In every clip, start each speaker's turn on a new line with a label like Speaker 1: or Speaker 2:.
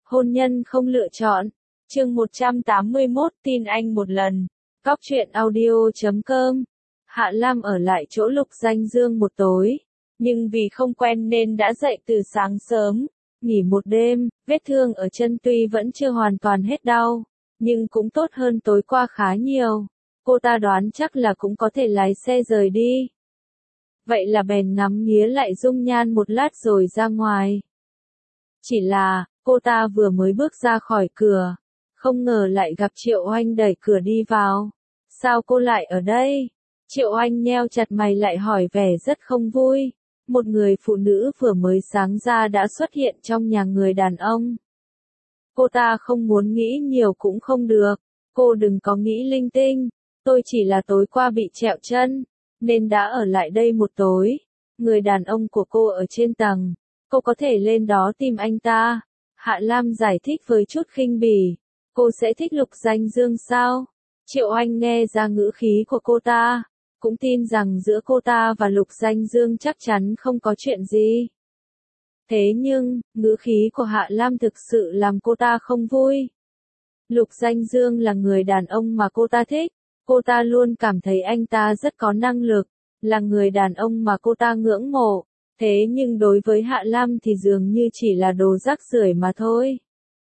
Speaker 1: Hôn nhân không lựa chọn. Chương 181 tin anh một lần. Góc truyện audio.com. Hạ Lam ở lại chỗ Lục Danh Dương một tối, nhưng vì không quen nên đã dậy từ sáng sớm, nghỉ một đêm, vết thương ở chân tuy vẫn chưa hoàn toàn hết đau, nhưng cũng tốt hơn tối qua khá nhiều. Cô ta đoán chắc là cũng có thể lái xe rời đi. Vậy là bèn ngắm nghía lại dung nhan một lát rồi ra ngoài. Chỉ là, cô ta vừa mới bước ra khỏi cửa, không ngờ lại gặp Triệu Oanh đẩy cửa đi vào. Sao cô lại ở đây? Triệu Oanh nheo chặt mày lại hỏi vẻ rất không vui. Một người phụ nữ vừa mới sáng ra đã xuất hiện trong nhà người đàn ông. Cô ta không muốn nghĩ nhiều cũng không được. Cô đừng có nghĩ linh tinh. Tôi chỉ là tối qua bị trẹo chân, nên đã ở lại đây một tối. Người đàn ông của cô ở trên tầng. Cô có thể lên đó tìm anh ta. Hạ Lam giải thích với chút khinh bỉ. Cô sẽ thích Lục Danh Dương sao? Triệu Oanh nghe ra ngữ khí của cô ta, cũng tin rằng giữa cô ta và Lục Danh Dương chắc chắn không có chuyện gì. Thế nhưng, ngữ khí của Hạ Lam thực sự làm cô ta không vui. Lục Danh Dương là người đàn ông mà cô ta thích, cô ta luôn cảm thấy anh ta rất có năng lực, là người đàn ông mà cô ta ngưỡng mộ. Thế nhưng đối với Hạ Lam thì dường như chỉ là đồ rác rưởi mà thôi.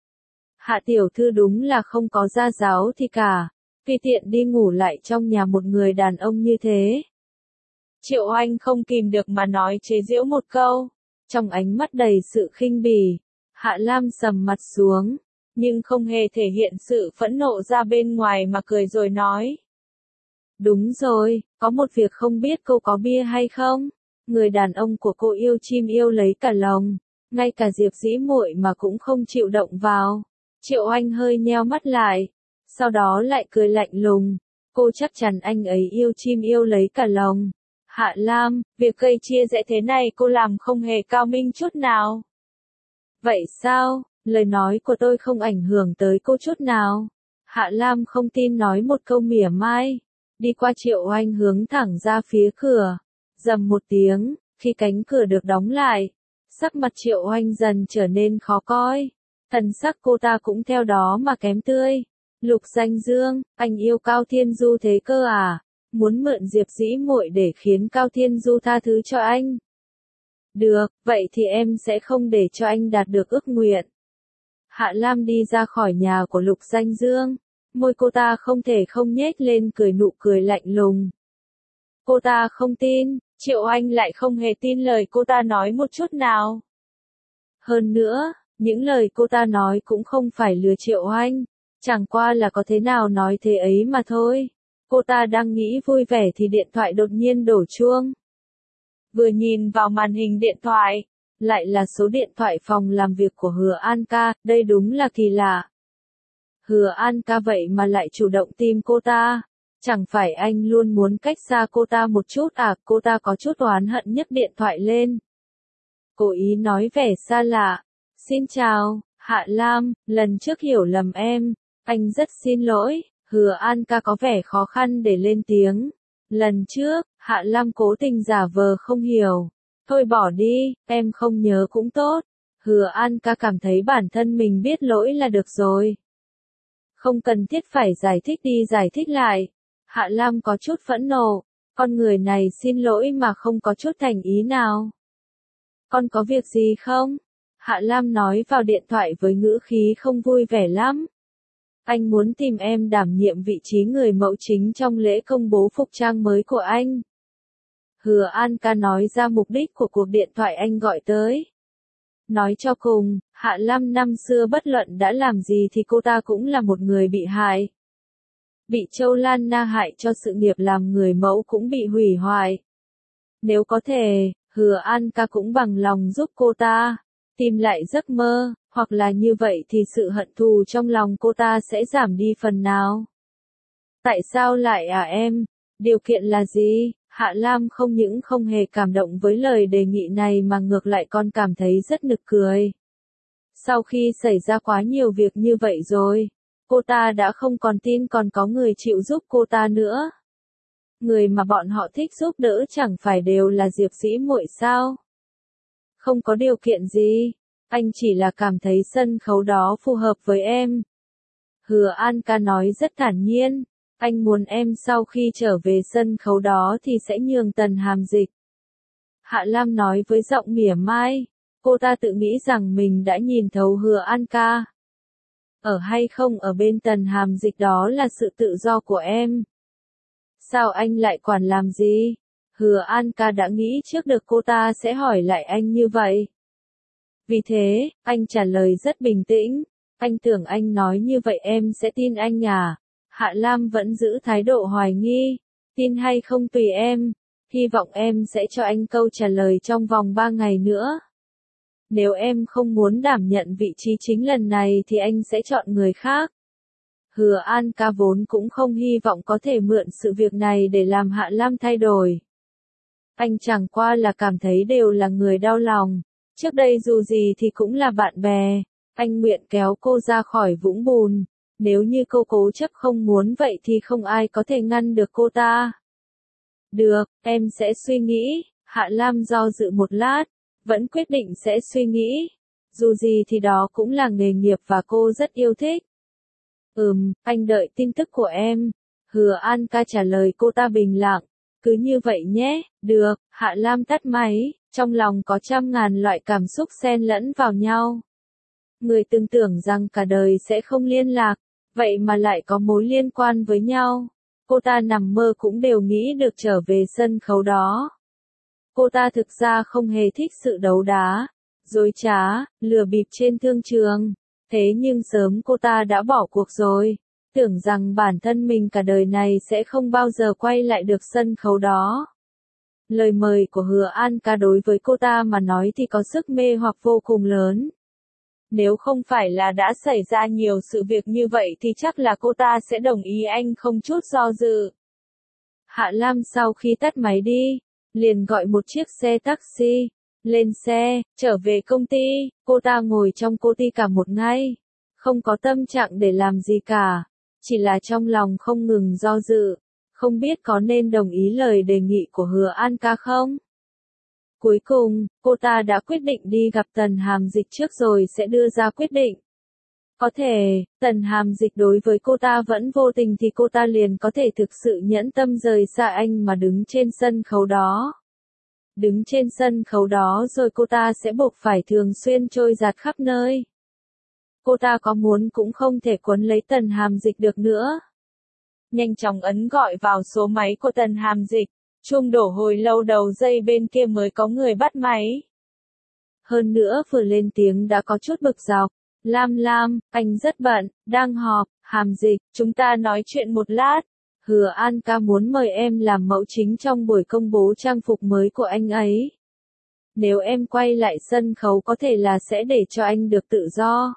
Speaker 1: Hạ tiểu thư đúng là không có gia giáo thì cả, tùy tiện đi ngủ lại trong nhà một người đàn ông như thế. Triệu Oanh không kìm được mà nói chế giễu một câu, trong ánh mắt đầy sự khinh bỉ. Hạ Lam sầm mặt xuống, nhưng không hề thể hiện sự phẫn nộ ra bên ngoài mà cười rồi nói. Đúng rồi, có một việc không biết cô có bia hay không? Người đàn ông của cô yêu chim yêu lấy cả lòng, ngay cả Diệp Dĩ Muội mà cũng không chịu động vào. Triệu Oanh hơi nheo mắt lại, sau đó lại cười lạnh lùng. Cô chắc chắn anh ấy yêu chim yêu lấy cả lòng. Hạ Lam, việc gây chia rẽ thế này cô làm không hề cao minh chút nào. Vậy sao, lời nói của tôi không ảnh hưởng tới cô chút nào? Hạ Lam không tin nói một câu mỉa mai, đi qua Triệu Oanh hướng thẳng ra phía cửa. Rầm một tiếng, khi cánh cửa được đóng lại, sắc mặt Triệu Oanh dần trở nên khó coi. Thần sắc cô ta cũng theo đó mà kém tươi. Lục Danh Dương, anh yêu Cao Thiên Du thế cơ à? Muốn mượn Diệp Dĩ Muội để khiến Cao Thiên Du tha thứ cho anh? Được, vậy thì em sẽ không để cho anh đạt được ước nguyện. Hạ Lam đi ra khỏi nhà của Lục Danh Dương, môi cô ta không thể không nhếch lên cười nụ cười lạnh lùng. Cô ta không tin, Triệu Oanh lại không hề tin lời cô ta nói một chút nào. Hơn nữa, những lời cô ta nói cũng không phải lừa Triệu Oanh, chẳng qua là có thế nào nói thế ấy mà thôi. Cô ta đang nghĩ vui vẻ thì điện thoại đột nhiên đổ chuông. Vừa nhìn vào màn hình điện thoại, lại là số điện thoại phòng làm việc của Hứa An Ca, đây đúng là kỳ lạ. Hứa An Ca vậy mà lại chủ động tìm cô ta. Chẳng phải anh luôn muốn cách xa cô ta một chút à? Cô ta có chút oán hận nhấc điện thoại lên. Cố ý nói vẻ xa lạ. Xin chào, Hạ Lam, lần trước hiểu lầm em, anh rất xin lỗi. Hứa An Ca có vẻ khó khăn để lên tiếng. Lần trước, Hạ Lam cố tình giả vờ không hiểu. Thôi bỏ đi, em không nhớ cũng tốt. Hứa An Ca cảm thấy bản thân mình biết lỗi là được rồi. Không cần thiết phải giải thích đi giải thích lại. Hạ Lam có chút phẫn nộ, con người này xin lỗi mà không có chút thành ý nào. Con có việc gì không? Hạ Lam nói vào điện thoại với ngữ khí không vui vẻ lắm. Anh muốn tìm em đảm nhiệm vị trí người mẫu chính trong lễ công bố phục trang mới của anh. Hứa An Ca nói ra mục đích của cuộc điện thoại anh gọi tới. Nói cho cùng, Hạ Lam năm xưa bất luận đã làm gì thì cô ta cũng là một người bị hại. Bị Châu Lan Na hại cho sự nghiệp làm người mẫu cũng bị hủy hoại. Nếu có thể, Hứa An Ca cũng bằng lòng giúp cô ta tìm lại giấc mơ, hoặc là như vậy thì sự hận thù trong lòng cô ta sẽ giảm đi phần nào. Tại sao lại à em? Điều kiện là gì? Hạ Lam không những không hề cảm động với lời đề nghị này mà ngược lại còn cảm thấy rất nực cười. Sau khi xảy ra quá nhiều việc như vậy rồi, cô ta đã không còn tin còn có người chịu giúp cô ta nữa. Người mà bọn họ thích giúp đỡ chẳng phải đều là Diệp Dĩ Muội sao? Không có điều kiện gì. anh chỉ là cảm thấy sân khấu đó phù hợp với em. Hứa An ca nói rất thản nhiên, anh muốn em sau khi trở về sân khấu đó thì sẽ nhường Tần Hàm Dịch. Hạ Lam nói với giọng mỉa mai, cô ta tự nghĩ rằng mình đã nhìn thấu Hứa An ca. Ở hay không ở bên Tần Hàm Dịch đó là sự tự do của em. Sao anh lại quản làm gì? Hứa An ca đã nghĩ trước được cô ta sẽ hỏi lại anh như vậy. Vì thế, anh trả lời rất bình tĩnh, anh tưởng anh nói như vậy em sẽ tin anh à? Hạ Lam vẫn giữ thái độ hoài nghi, tin hay không tùy em, hy vọng em sẽ cho anh câu trả lời trong vòng 3 ngày nữa. Nếu em không muốn đảm nhận vị trí chính lần này thì anh sẽ chọn người khác. Hứa An ca vốn cũng không hy vọng có thể mượn sự việc này để làm Hạ Lam thay đổi. Anh chẳng qua là cảm thấy đều là người đau lòng. Trước đây dù gì thì cũng là bạn bè, anh nguyện kéo cô ra khỏi vũng bùn, nếu như cô cố chấp không muốn vậy thì không ai có thể ngăn được cô ta. Được, em sẽ suy nghĩ, Hạ Lam do dự một lát, vẫn quyết định sẽ suy nghĩ. Dù gì thì đó cũng là nghề nghiệp và cô rất yêu thích. Anh đợi tin tức của em. Hứa An ca trả lời cô ta bình lặng, cứ như vậy nhé, được, Hạ Lam tắt máy. Trong lòng có trăm ngàn loại cảm xúc xen lẫn vào nhau. Người từng tưởng rằng cả đời sẽ không liên lạc, vậy mà lại có mối liên quan với nhau. Cô ta nằm mơ cũng đều nghĩ được trở về sân khấu đó. Cô ta thực ra không hề thích sự đấu đá, dối trá, lừa bịp trên thương trường. Thế nhưng sớm cô ta đã bỏ cuộc rồi, tưởng rằng bản thân mình cả đời này sẽ không bao giờ quay lại được sân khấu đó. Lời mời của Hứa An ca đối với cô ta mà nói thì có sức mê hoặc vô cùng lớn. Nếu không phải là đã xảy ra nhiều sự việc như vậy thì chắc là cô ta sẽ đồng ý anh không chút do dự. Hạ Lam sau khi tắt máy đi, liền gọi một chiếc xe taxi, lên xe, trở về công ty, cô ta ngồi trong công ty cả một ngày, không có tâm trạng để làm gì cả, chỉ là trong lòng không ngừng do dự. Không biết có nên đồng ý lời đề nghị của Hứa An ca không? Cuối cùng, cô ta đã quyết định đi gặp Tần Hàm Dịch trước rồi sẽ đưa ra quyết định. Có thể, Tần Hàm Dịch đối với cô ta vẫn vô tình thì cô ta liền có thể thực sự nhẫn tâm rời xa anh mà đứng trên sân khấu đó. Đứng trên sân khấu đó rồi cô ta sẽ buộc phải thường xuyên trôi dạt khắp nơi. Cô ta có muốn cũng không thể quấn lấy Tần Hàm Dịch được nữa. Nhanh chóng ấn gọi vào số máy của Tần Hàm Dịch, chuông đổ hồi lâu đầu dây bên kia mới có người bắt máy. Hơn nữa vừa lên tiếng đã có chút bực dọc, Lam, anh rất bận, đang họp, Hàm Dịch, chúng ta nói chuyện một lát. Hứa An ca muốn mời em làm mẫu chính trong buổi công bố trang phục mới của anh ấy. Nếu em quay lại sân khấu có thể là sẽ để cho anh được tự do.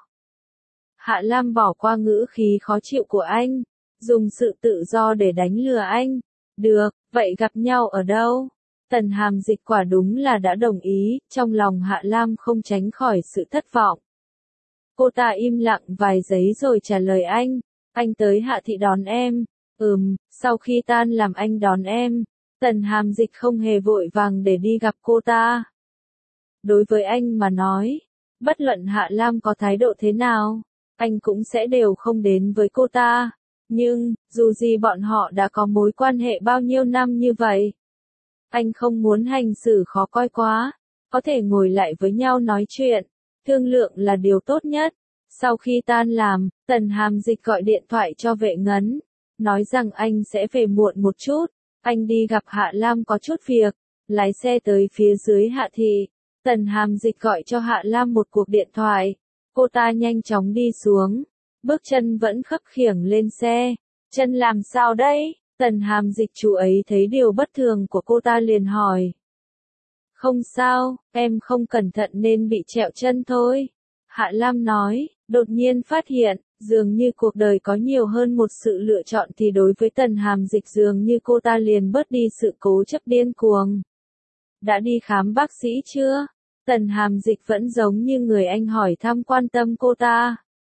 Speaker 1: Hạ Lam bỏ qua ngữ khí khó chịu của anh, dùng sự tự do để đánh lừa anh. Được, vậy gặp nhau ở đâu? Tần Hàm Dịch quả đúng là đã đồng ý, trong lòng Hạ Lam không tránh khỏi sự thất vọng. Cô ta im lặng vài giây rồi trả lời anh tới Hạ thị đón em. Sau khi tan làm anh đón em. Tần Hàm Dịch không hề vội vàng để đi gặp cô ta. Đối với anh mà nói, bất luận Hạ Lam có thái độ thế nào, anh cũng sẽ đều không đến với cô ta. Nhưng, dù gì bọn họ đã có mối quan hệ bao nhiêu năm như vậy. Anh không muốn hành xử khó coi quá, có thể ngồi lại với nhau nói chuyện, thương lượng là điều tốt nhất. Sau khi tan làm, Tần Hàm Dịch gọi điện thoại cho Vệ Ngấn, nói rằng anh sẽ về muộn một chút, anh đi gặp Hạ Lam có chút việc, lái xe tới phía dưới Hạ thị. Tần Hàm Dịch gọi cho Hạ Lam một cuộc điện thoại, cô ta nhanh chóng đi xuống, bước chân vẫn khấp khiễng lên xe. Chân làm sao đấy? Tần Hàm Dịch chú ấy thấy điều bất thường của cô ta liền hỏi. Không sao, em không cẩn thận nên bị trẹo chân thôi. Hạ Lam nói, đột nhiên phát hiện, dường như cuộc đời có nhiều hơn một sự lựa chọn thì đối với Tần Hàm Dịch dường như cô ta liền bớt đi sự cố chấp điên cuồng. Đã đi khám bác sĩ chưa? Tần Hàm Dịch vẫn giống như người anh hỏi thăm quan tâm cô ta.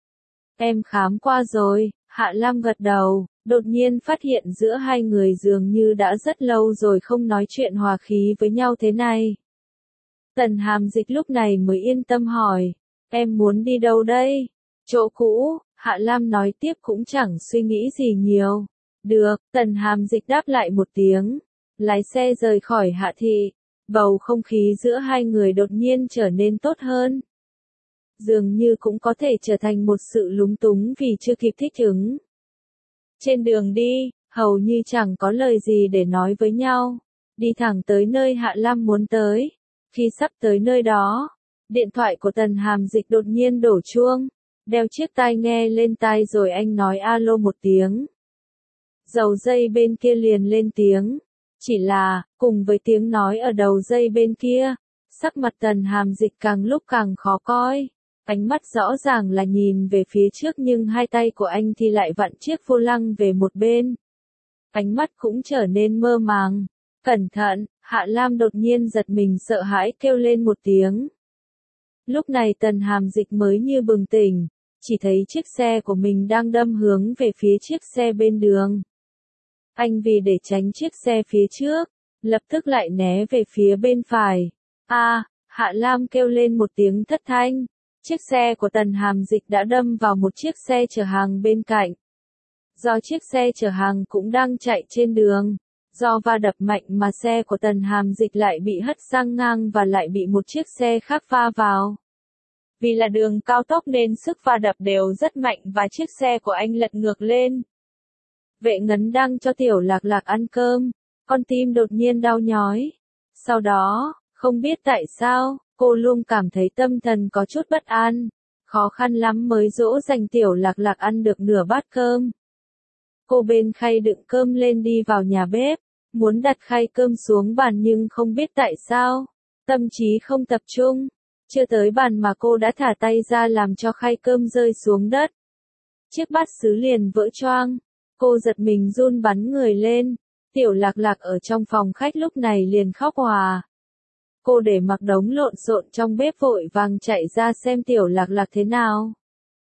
Speaker 1: Em khám qua rồi, Hạ Lam gật đầu, đột nhiên phát hiện giữa hai người dường như đã rất lâu rồi không nói chuyện hòa khí với nhau thế này. Tần Hàm Dịch lúc này mới yên tâm hỏi, Em muốn đi đâu đây? Chỗ cũ, Hạ Lam nói tiếp cũng chẳng suy nghĩ gì nhiều. Được, Tần Hàm Dịch đáp lại một tiếng. Lái xe rời khỏi Hạ Thị. Bầu không khí giữa hai người đột nhiên trở nên tốt hơn. Dường như cũng có thể trở thành một sự lúng túng vì chưa kịp thích ứng. Trên đường đi, hầu như chẳng có lời gì để nói với nhau. Đi thẳng tới nơi Hạ Lam muốn tới. Khi sắp tới nơi đó, điện thoại của Tần Hàm Dịch đột nhiên đổ chuông. Đeo chiếc tai nghe lên tai rồi anh nói alo một tiếng. Đầu dây bên kia liền lên tiếng. Chỉ là, cùng với tiếng nói ở đầu dây bên kia, sắc mặt Tần Hàm Dịch càng lúc càng khó coi. Ánh mắt rõ ràng là nhìn về phía trước nhưng hai tay của anh thì lại vặn chiếc vô lăng về một bên. Ánh mắt cũng trở nên mơ màng. Cẩn thận, Hạ Lam đột nhiên giật mình sợ hãi kêu lên một tiếng. Lúc này Tần Hàm Dịch mới như bừng tỉnh, chỉ thấy chiếc xe của mình đang đâm hướng về phía chiếc xe bên đường. Anh vì để tránh chiếc xe phía trước, lập tức lại né về phía bên phải. Hạ Lam kêu lên một tiếng thất thanh. Chiếc xe của Tần Hàm Dịch đã đâm vào một chiếc xe chở hàng bên cạnh. Do chiếc xe chở hàng cũng đang chạy trên đường, do va đập mạnh mà xe của Tần Hàm Dịch lại bị hất sang ngang và lại bị một chiếc xe khác va vào. Vì là đường cao tốc nên sức va đập đều rất mạnh và chiếc xe của anh lật ngược lên. Vệ Ngấn đang cho Tiểu Lạc Lạc ăn cơm, con tim đột nhiên đau nhói. Sau đó, không biết tại sao, cô luôn cảm thấy tâm thần có chút bất an, khó khăn lắm mới dỗ dành Tiểu Lạc Lạc ăn được nửa bát cơm. Cô bênh khay đựng cơm lên đi vào nhà bếp, muốn đặt khay cơm xuống bàn nhưng không biết tại sao, tâm trí không tập trung. Chưa tới bàn mà cô đã thả tay ra làm cho khay cơm rơi xuống đất. Chiếc bát sứ liền vỡ choang. Cô giật mình run bắn người lên. Tiểu Lạc Lạc ở trong phòng khách lúc này liền khóc òa. Cô để mặc đống lộn xộn trong bếp vội vàng chạy ra xem Tiểu Lạc Lạc thế nào.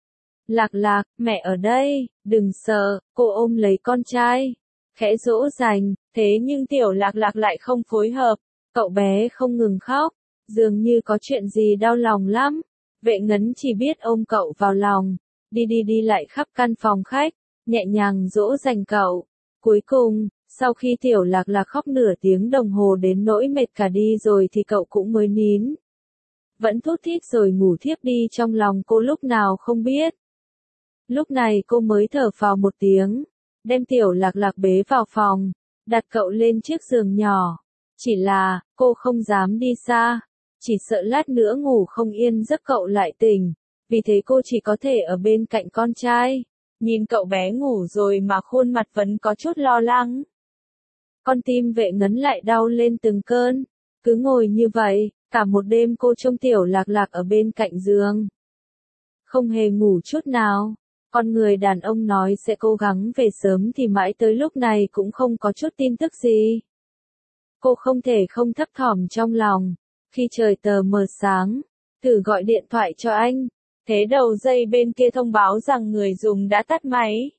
Speaker 1: Lạc Lạc, mẹ ở đây, đừng sợ, cô ôm lấy con trai. Khẽ dỗ dành, thế nhưng Tiểu Lạc Lạc lại không phối hợp. Cậu bé không ngừng khóc, dường như có chuyện gì đau lòng lắm. Vệ Ngấn chỉ biết ôm cậu vào lòng, đi lại khắp căn phòng khách, nhẹ nhàng dỗ dành cậu. Cuối cùng, sau khi Tiểu Lạc Lạc khóc nửa tiếng đồng hồ đến nỗi mệt cả đi rồi thì cậu cũng mới nín. Vẫn thút thít rồi ngủ thiếp đi trong lòng cô lúc nào không biết. Lúc này cô mới thở phào một tiếng, đem Tiểu Lạc Lạc bế vào phòng, đặt cậu lên chiếc giường nhỏ. Chỉ là, cô không dám đi xa, chỉ sợ lát nữa ngủ không yên giấc cậu lại tỉnh, vì thế cô chỉ có thể ở bên cạnh con trai. Nhìn cậu bé ngủ rồi mà khuôn mặt vẫn có chút lo lắng. Con tim Vệ Ngấn lại đau lên từng cơn, cứ ngồi như vậy, cả một đêm cô trông Tiểu Lạc Lạc ở bên cạnh giường. Không hề ngủ chút nào, con người đàn ông nói sẽ cố gắng về sớm thì mãi tới lúc này cũng không có chút tin tức gì. Cô không thể không thấp thỏm trong lòng, khi trời tờ mờ sáng, thử gọi điện thoại cho anh. Thế đầu dây bên kia thông báo rằng người dùng đã tắt máy.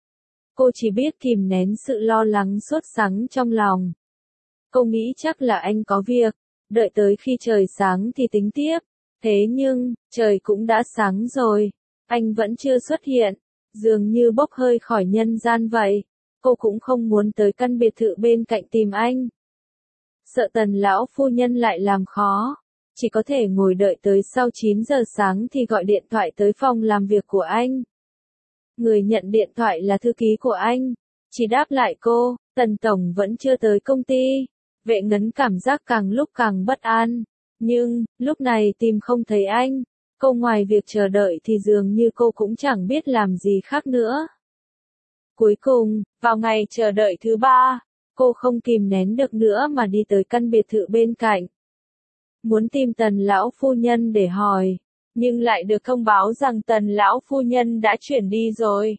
Speaker 1: Cô chỉ biết kìm nén sự lo lắng sốt sắng trong lòng. Cô nghĩ chắc là anh có việc, đợi tới khi trời sáng thì tính tiếp. Thế nhưng, trời cũng đã sáng rồi, anh vẫn chưa xuất hiện, dường như bốc hơi khỏi nhân gian vậy. Cô cũng không muốn tới căn biệt thự bên cạnh tìm anh. Sợ Tần lão phu nhân lại làm khó. Chỉ có thể ngồi đợi tới sau 9 giờ sáng thì gọi điện thoại tới phòng làm việc của anh. Người nhận điện thoại là thư ký của anh. Chỉ đáp lại cô, Tần Tổng vẫn chưa tới công ty. Vệ Ngấn cảm giác càng lúc càng bất an. Nhưng, lúc này tìm không thấy anh. Cô ngoài việc chờ đợi thì dường như cô cũng chẳng biết làm gì khác nữa. Cuối cùng, vào ngày chờ đợi thứ 3, cô không kìm nén được nữa mà đi tới căn biệt thự bên cạnh. Muốn tìm Tần lão phu nhân để hỏi, nhưng lại được thông báo rằng Tần lão phu nhân đã chuyển đi rồi.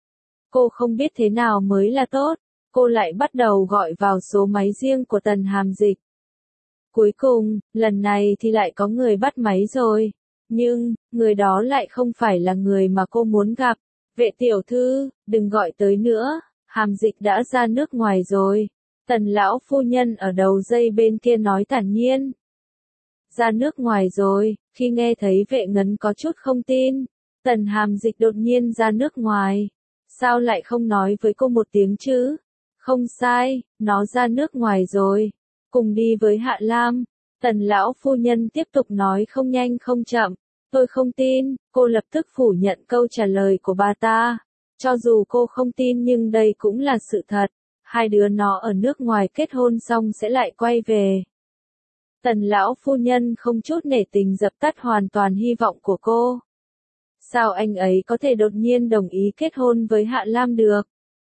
Speaker 1: Cô không biết thế nào mới là tốt, cô lại bắt đầu gọi vào số máy riêng của Tần Hàm Dịch. Cuối cùng, lần này thì lại có người bắt máy rồi, nhưng, người đó lại không phải là người mà cô muốn gặp. Vệ tiểu thư, đừng gọi tới nữa, Hàm Dịch đã ra nước ngoài rồi. Tần lão phu nhân ở đầu dây bên kia nói thản nhiên. ra nước ngoài rồi. Khi nghe thấy Vệ Ngấn có chút không tin, Tần Hàm Dịch đột nhiên ra nước ngoài. Sao lại không nói với cô một tiếng chứ? Không sai, nó ra nước ngoài rồi. Cùng đi với Hạ Lam. Tần lão phu nhân tiếp tục nói không nhanh không chậm. Tôi không tin, cô lập tức phủ nhận câu trả lời của bà ta. Cho dù cô không tin nhưng đây cũng là sự thật. Hai đứa nó ở nước ngoài kết hôn xong sẽ lại quay về. Tần lão phu nhân không chút nể tình dập tắt hoàn toàn hy vọng của cô. Sao anh ấy có thể đột nhiên đồng ý kết hôn với Hạ Lam được?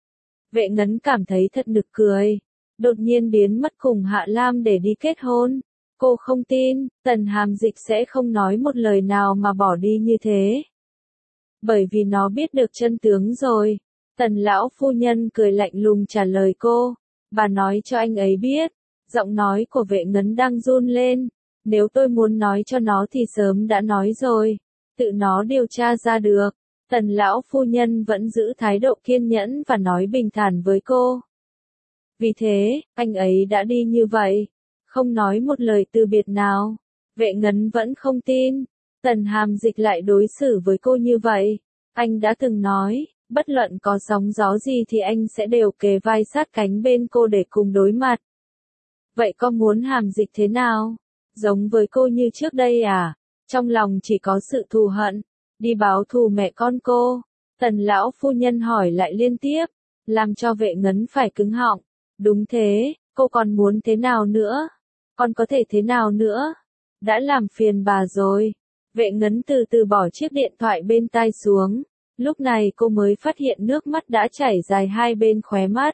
Speaker 1: Vệ Ngấn cảm thấy thật nực cười. Đột nhiên biến mất cùng Hạ Lam để đi kết hôn. Cô không tin, Tần Hàm Dịch sẽ không nói một lời nào mà bỏ đi như thế. Bởi vì nó biết được chân tướng rồi. Tần lão phu nhân cười lạnh lùng trả lời cô. Bà nói cho anh ấy biết. Giọng nói của Vệ Ngấn đang run lên. Nếu tôi muốn nói cho nó thì sớm đã nói rồi. Tự nó điều tra ra được. Tần lão phu nhân vẫn giữ thái độ kiên nhẫn và nói bình thản với cô. Vì thế, anh ấy đã đi như vậy. Không nói một lời từ biệt nào. Vệ Ngấn vẫn không tin. Tần Hàm Dịch lại đối xử với cô như vậy. Anh đã từng nói, bất luận có sóng gió gì thì anh sẽ đều kề vai sát cánh bên cô để cùng đối mặt. Vậy con muốn Hàm Dịch thế nào? Giống với cô như trước đây à? Trong lòng chỉ có sự thù hận. Đi báo thù mẹ con cô. Tần lão phu nhân hỏi lại liên tiếp. Làm cho Vệ Ngấn phải cứng họng. Đúng thế, cô còn muốn thế nào nữa? Con có thể thế nào nữa? Đã làm phiền bà rồi. Vệ Ngấn từ từ bỏ chiếc điện thoại bên tai xuống. Lúc này cô mới phát hiện nước mắt đã chảy dài hai bên khóe mắt.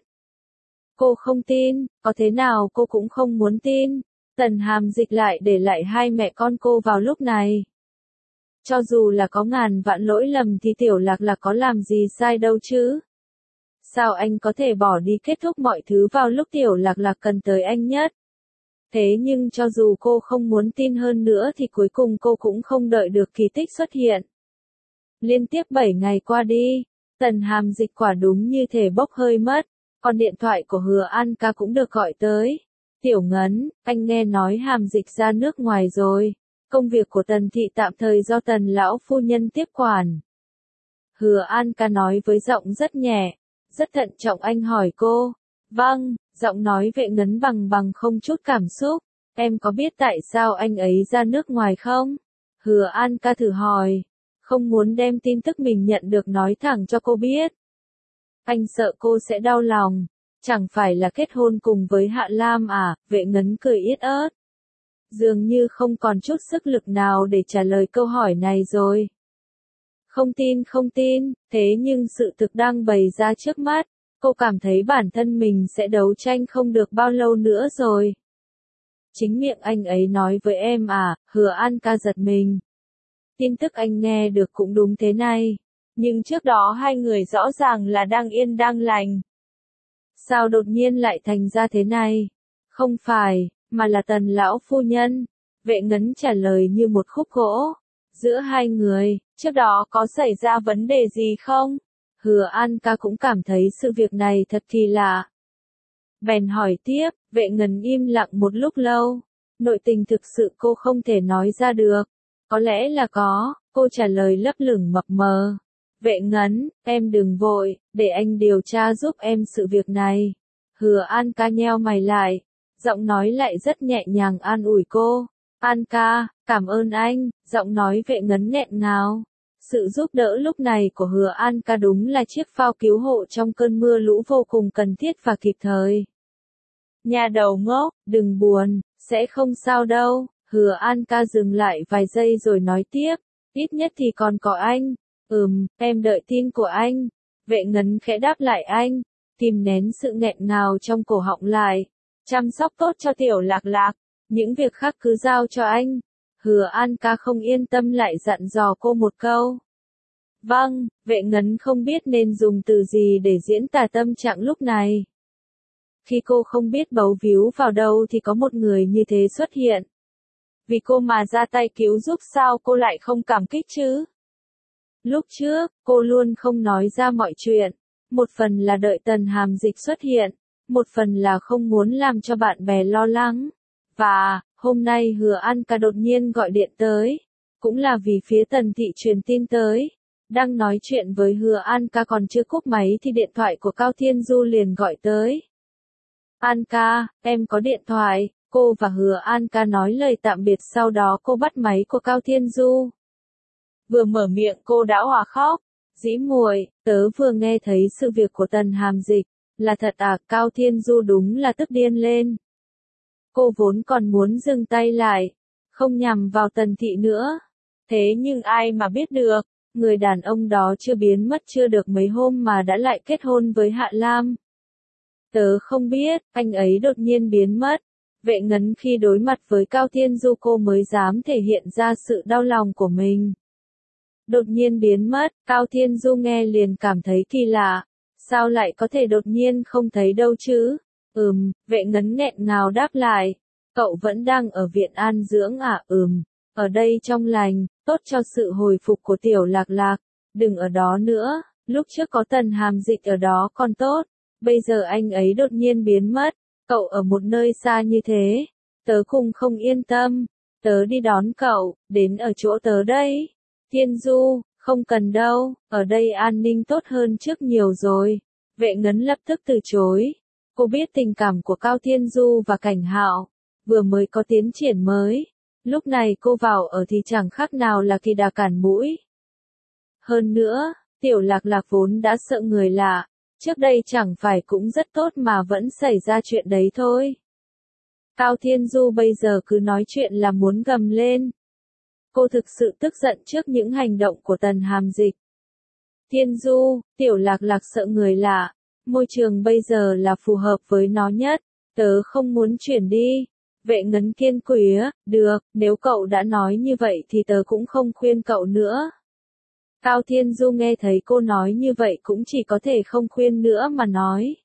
Speaker 1: Cô không tin, có thế nào cô cũng không muốn tin. Tần Hàm Dịch lại để lại hai mẹ con cô vào lúc này. Cho dù là có ngàn vạn lỗi lầm thì Tiểu Lạc là có làm gì sai đâu chứ. Sao anh có thể bỏ đi kết thúc mọi thứ vào lúc Tiểu Lạc là cần tới anh nhất? Thế nhưng cho dù cô không muốn tin hơn nữa thì cuối cùng cô cũng không đợi được kỳ tích xuất hiện. Liên tiếp 7 ngày qua đi, Tần Hàm Dịch quả đúng như thể bốc hơi mất. Còn điện thoại của Hứa An Ca cũng được gọi tới. Tiểu Ngấn, anh nghe nói Hàm Dịch ra nước ngoài rồi. Công việc của Tần thị tạm thời do Tần lão phu nhân tiếp quản. Hứa An Ca nói với giọng rất nhẹ, rất thận trọng. Anh hỏi cô. Vâng, giọng nói Vệ Ngấn bằng không chút cảm xúc. Em có biết tại sao anh ấy ra nước ngoài không? Hứa An Ca thử hỏi. Không muốn đem tin tức mình nhận được nói thẳng cho cô biết. Anh sợ cô sẽ đau lòng. Chẳng phải là kết hôn cùng với Hạ Lam à? Vệ Ngấn cười yết ớt. Dường như không còn chút sức lực nào để trả lời câu hỏi này rồi. Không tin, thế nhưng sự thực đang bày ra trước mắt. Cô cảm thấy bản thân mình sẽ đấu tranh không được bao lâu nữa rồi. Chính miệng anh ấy nói với em à? Hứa An Ca giật mình. Tin tức anh nghe được cũng đúng thế này. Nhưng trước đó hai người rõ ràng là đang yên đang lành. Sao đột nhiên lại thành ra thế này? Không phải, mà là Tần lão phu nhân. Vệ Ngấn trả lời như một khúc gỗ. Giữa hai người, trước đó có xảy ra vấn đề gì không? Hứa An Ca cũng cảm thấy sự việc này thật kỳ lạ. Bèn hỏi tiếp, Vệ Ngấn im lặng một lúc lâu. Nội tình thực sự cô không thể nói ra được. Có lẽ là có, cô trả lời lấp lửng mập mờ. Vệ Ngấn, em đừng vội, để anh điều tra giúp em sự việc này. Hứa An Ca nheo mày lại, giọng nói lại rất nhẹ nhàng an ủi cô. An Ca, cảm ơn anh, giọng nói Vệ Ngấn nghẹn ngào. Sự giúp đỡ lúc này của Hứa An Ca đúng là chiếc phao cứu hộ trong cơn mưa lũ vô cùng cần thiết và kịp thời. Nhà đầu ngốc, đừng buồn, sẽ không sao đâu. Hứa An Ca dừng lại vài giây rồi nói tiếp, ít nhất thì còn có anh. Em đợi tin của anh. Vệ Ngấn khẽ đáp lại anh, kìm nén sự nghẹn ngào trong cổ họng lại. Chăm sóc tốt cho Tiểu Lạc Lạc, những việc khác cứ giao cho anh. Hứa An Ca không yên tâm lại dặn dò cô một câu. Vâng, Vệ Ngấn không biết nên dùng từ gì để diễn tả tâm trạng lúc này. Khi cô không biết bấu víu vào đâu thì có một người như thế xuất hiện. Vì cô mà ra tay cứu giúp sao cô lại không cảm kích chứ? Lúc trước, cô luôn không nói ra mọi chuyện. Một phần là đợi Tần Hàm Dịch xuất hiện. Một phần là không muốn làm cho bạn bè lo lắng. Và, Hôm nay Hứa An ca đột nhiên gọi điện tới, cũng là vì phía Tần Thị truyền tin tới. Đang nói chuyện với Hứa An ca còn chưa cúp máy thì điện thoại của Cao Thiên Du liền gọi tới. An ca, em có điện thoại, cô và Hứa An ca nói lời tạm biệt sau đó cô bắt máy của Cao Thiên Du. Vừa mở miệng cô đã òa khóc. Dĩ muội, tớ vừa nghe thấy sự việc của Tần Hàm Dịch, là thật à? Cao Thiên Du đúng là tức điên lên. Cô vốn còn muốn dừng tay lại, không nhằm vào Tần Thị nữa. Thế nhưng ai mà biết được, người đàn ông đó chưa biến mất chưa được mấy hôm mà đã lại kết hôn với Hạ Lam. Tớ không biết, anh ấy đột nhiên biến mất. Vệ Ngấn khi đối mặt với Cao Thiên Du cô mới dám thể hiện ra sự đau lòng của mình. Đột nhiên biến mất, Cao Thiên Du nghe liền cảm thấy kỳ lạ. Sao lại có thể đột nhiên không thấy đâu chứ? Vệ Ngấn nghẹn ngào đáp lại. Cậu vẫn đang ở viện an dưỡng à? Ở đây trong lành, tốt cho sự hồi phục của Tiểu Lạc Lạc. Đừng ở đó nữa, lúc trước có Tần Hàm Dịch ở đó còn tốt. Bây giờ anh ấy đột nhiên biến mất. Cậu ở một nơi xa như thế. Tớ cũng không yên tâm. Tớ đi đón cậu, đến ở chỗ tớ đây. Thiên Du, không cần đâu, ở đây an ninh tốt hơn trước nhiều rồi. Vệ Ngấn lập tức từ chối. Cô biết tình cảm của Cao Thiên Du và Cảnh Hạo, vừa mới có tiến triển mới. Lúc này cô vào ở thì chẳng khác nào là kỳ đà cản mũi. Hơn nữa, Tiểu Lạc Lạc vốn đã sợ người lạ, trước đây chẳng phải cũng rất tốt mà vẫn xảy ra chuyện đấy thôi. Cao Thiên Du bây giờ cứ nói chuyện là muốn gầm lên. Cô thực sự tức giận trước những hành động của Tần Hàm Dịch. Thiên Du, Tiểu Lạc Lạc sợ người lạ, môi trường bây giờ là phù hợp với nó nhất, tớ không muốn chuyển đi. Vệ Ngấn kiên quyết, được, nếu cậu đã nói như vậy thì tớ cũng không khuyên cậu nữa. Cao Thiên Du nghe thấy cô nói như vậy cũng chỉ có thể không khuyên nữa mà nói.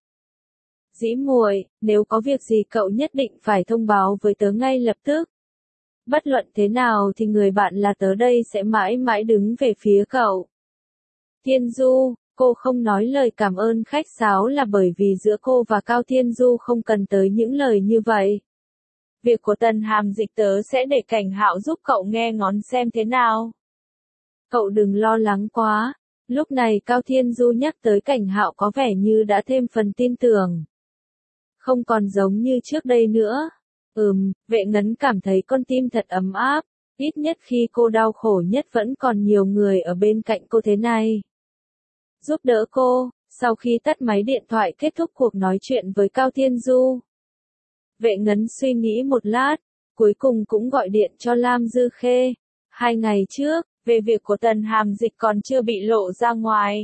Speaker 1: Dĩ muội, nếu có việc gì cậu nhất định phải thông báo với tớ ngay lập tức. Bất luận thế nào thì người bạn là tớ đây sẽ mãi mãi đứng về phía cậu. Thiên Du, cô không nói lời cảm ơn khách sáo là bởi vì giữa cô và Cao Thiên Du không cần tới những lời như vậy. Việc của Tần Hàm Dịch tớ sẽ để Cảnh Hạo giúp cậu nghe ngóng xem thế nào. Cậu đừng lo lắng quá. Lúc này Cao Thiên Du nhắc tới Cảnh Hạo có vẻ như đã thêm phần tin tưởng. Không còn giống như trước đây nữa. Vệ Ngấn cảm thấy con tim thật ấm áp. Ít nhất khi cô đau khổ nhất vẫn còn nhiều người ở bên cạnh cô thế này. Giúp đỡ cô, sau khi tắt máy điện thoại kết thúc cuộc nói chuyện với Cao Thiên Du. Vệ Ngấn suy nghĩ một lát, cuối cùng cũng gọi điện cho Lam Dư Khê. 2 ngày trước, về việc của Tần Hàm Dịch còn chưa bị lộ ra ngoài.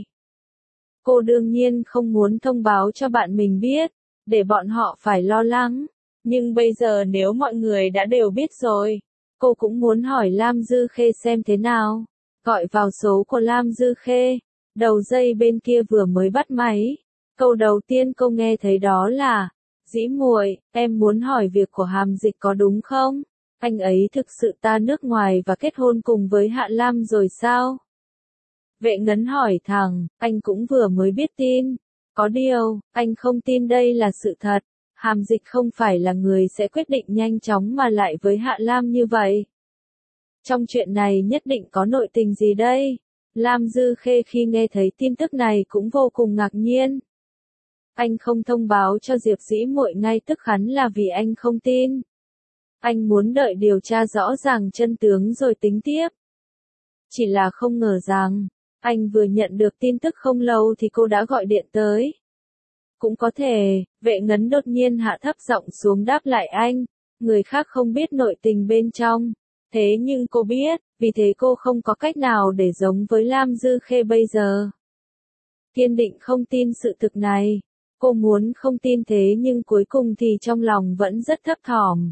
Speaker 1: Cô đương nhiên không muốn thông báo cho bạn mình biết, để bọn họ phải lo lắng. Nhưng bây giờ nếu mọi người đã đều biết rồi, cô cũng muốn hỏi Lam Dư Khê xem thế nào. Gọi vào số của Lam Dư Khê, đầu dây bên kia vừa mới bắt máy. Câu đầu tiên cô nghe thấy đó là, dĩ muội, em muốn hỏi việc của Hàm Dịch có đúng không? Anh ấy thực sự ta nước ngoài và kết hôn cùng với Hạ Lam rồi sao? Vệ Ngấn hỏi thẳng, anh cũng vừa mới biết tin. Có điều, anh không tin đây là sự thật. Hàm Dịch không phải là người sẽ quyết định nhanh chóng mà lại với Hạ Lam như vậy. Trong chuyện này nhất định có nội tình gì đây? Lam Dư Khê khi nghe thấy tin tức này cũng vô cùng ngạc nhiên. Anh không thông báo cho Diệp Dĩ Muội ngay tức khắc là vì anh không tin. Anh muốn đợi điều tra rõ ràng chân tướng rồi tính tiếp. Chỉ là không ngờ rằng, anh vừa nhận được tin tức không lâu thì cô đã gọi điện tới. Cũng có thể, Vệ Ngấn đột nhiên hạ thấp giọng xuống đáp lại anh, người khác không biết nội tình bên trong. Thế nhưng cô biết, vì thế cô không có cách nào để giống với Lam Dư Khê bây giờ. Kiên định không tin sự thực này. Cô muốn không tin thế nhưng cuối cùng thì trong lòng vẫn rất thấp thỏm.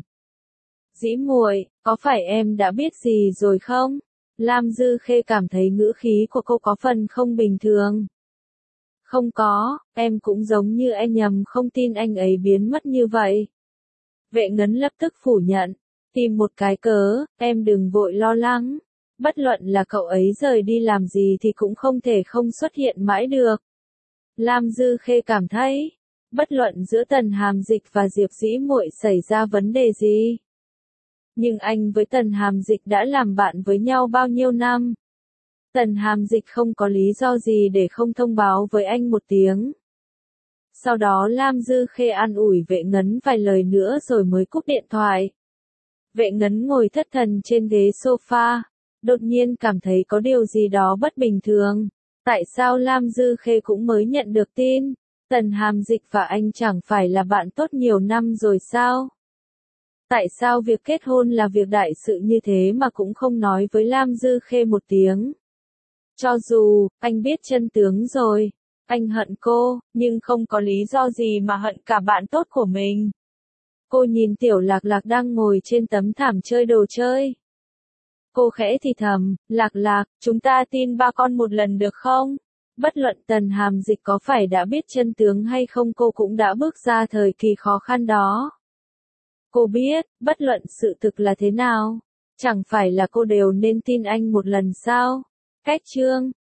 Speaker 1: Dĩ muội, có phải em đã biết gì rồi không? Lam Dư Khê cảm thấy ngữ khí của cô có phần không bình thường. Không có, em cũng giống như em nhầm không tin anh ấy biến mất như vậy. Vệ Ngấn lập tức phủ nhận, tìm một cái cớ, em đừng vội lo lắng. Bất luận là cậu ấy rời đi làm gì thì cũng không thể không xuất hiện mãi được. Lam Dư Khê cảm thấy, bất luận giữa Tần Hàm Dịch và Diệp Dĩ Muội xảy ra vấn đề gì, Nhưng anh với Tần Hàm Dịch đã làm bạn với nhau bao nhiêu năm? Tần Hàm Dịch không có lý do gì để không thông báo với anh một tiếng. Sau đó Lam Dư Khê an ủi Vệ Ngấn vài lời nữa rồi mới cúp điện thoại. Vệ Ngấn ngồi thất thần trên ghế sofa, đột nhiên cảm thấy có điều gì đó bất bình thường. Tại sao Lam Dư Khê cũng mới nhận được tin? Tần Hàm Dịch và anh chẳng phải là bạn tốt nhiều năm rồi sao? Tại sao việc kết hôn là việc đại sự như thế mà cũng không nói với Lam Dư Khê một tiếng? Cho dù, anh biết chân tướng rồi, anh hận cô, nhưng không có lý do gì mà hận cả bạn tốt của mình. Cô nhìn Tiểu Lạc Lạc đang ngồi trên tấm thảm chơi đồ chơi. Cô khẽ thì thầm, Lạc Lạc, chúng ta tin ba con một lần được không? Bất luận Tần Hàm Dịch có phải đã biết chân tướng hay không cô cũng đã bước ra thời kỳ khó khăn đó. Cô biết, bất luận sự thực là thế nào, chẳng phải là cô đều nên tin anh một lần sao? Cách chương